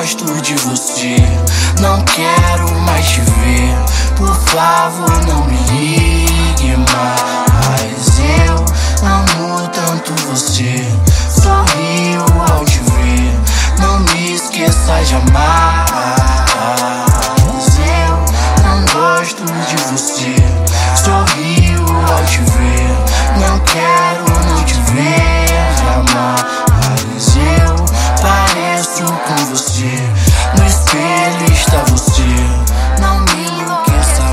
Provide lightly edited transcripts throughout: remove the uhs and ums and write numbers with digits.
gosto de você, não quero mais te ver. Por favor, não me ligue mais. Eu amo tanto você, sorrio ao te ver. Não me esqueça jamais. Eu não gosto de você, sorrio ao te ver. Não quero não te ver jamais. Eu pareço com você, no espelho está você. Não me enlouqueça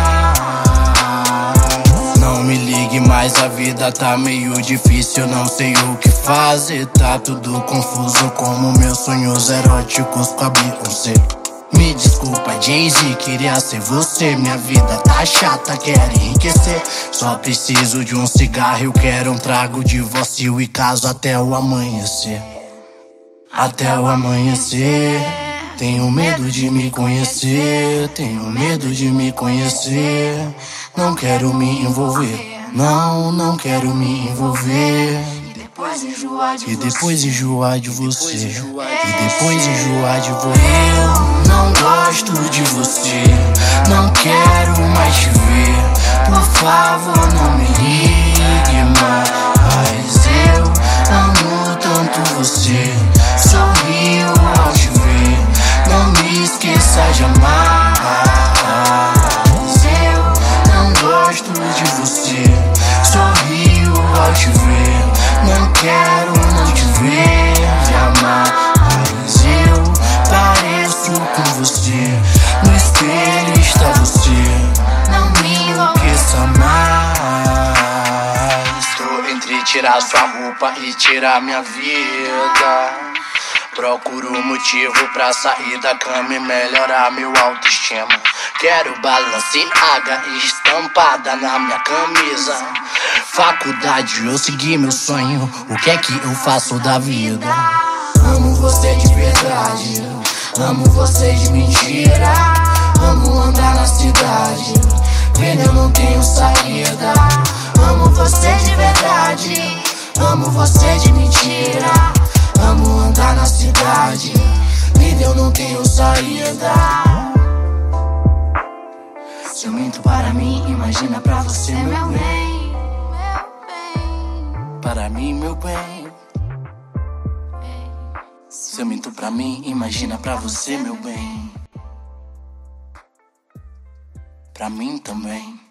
mais. Não me ligue mais, a vida tá meio difícil. Não sei o que fazer, tá tudo confuso, como meus sonhos eróticos com a Beyoncé. Me desculpa, Jay-Z, queria ser você. Minha vida tá chata, quero enriquecer. Só preciso de um cigarro, eu quero um trago de Divórcio e caso até o amanhecer. Até o amanhecer. Tenho medo de me conhecer, tenho medo de me conhecer. Não quero me envolver, não quero me envolver. E depois enjoar de você, e depois enjoar de você. Eu não gosto de você, não quero mais te ver. Por favor, não me ligue mais. Eu amo tanto você, sorrio ao te ver. Não me esqueça jamais. Eu não gosto de você, sorrio ao te ver. Não quero não te ver jamais. Eu pareço com você, no espelho está você. Não me enlouqueça mais. Tô entre tirar sua roupa e tirar minha vida. Procuro motivo pra sair da cama e melhorar meu autoestima. Quero Balenciaga estampada na minha camisa. Faculdade, eu segui meu sonho, o que é que eu faço da vida? Amo você de verdade, amo você de mentira. Amo andar na cidade, vendo eu não tenho saída. Amo você de verdade, amo você de mentira. Amo andar na cidade, vendo eu não tenho saída. Se eu minto para mim, imagina pra você, meu bem. Para mim, meu bem. Se eu minto pra mim, imagina pra você, meu bem. Pra mim também.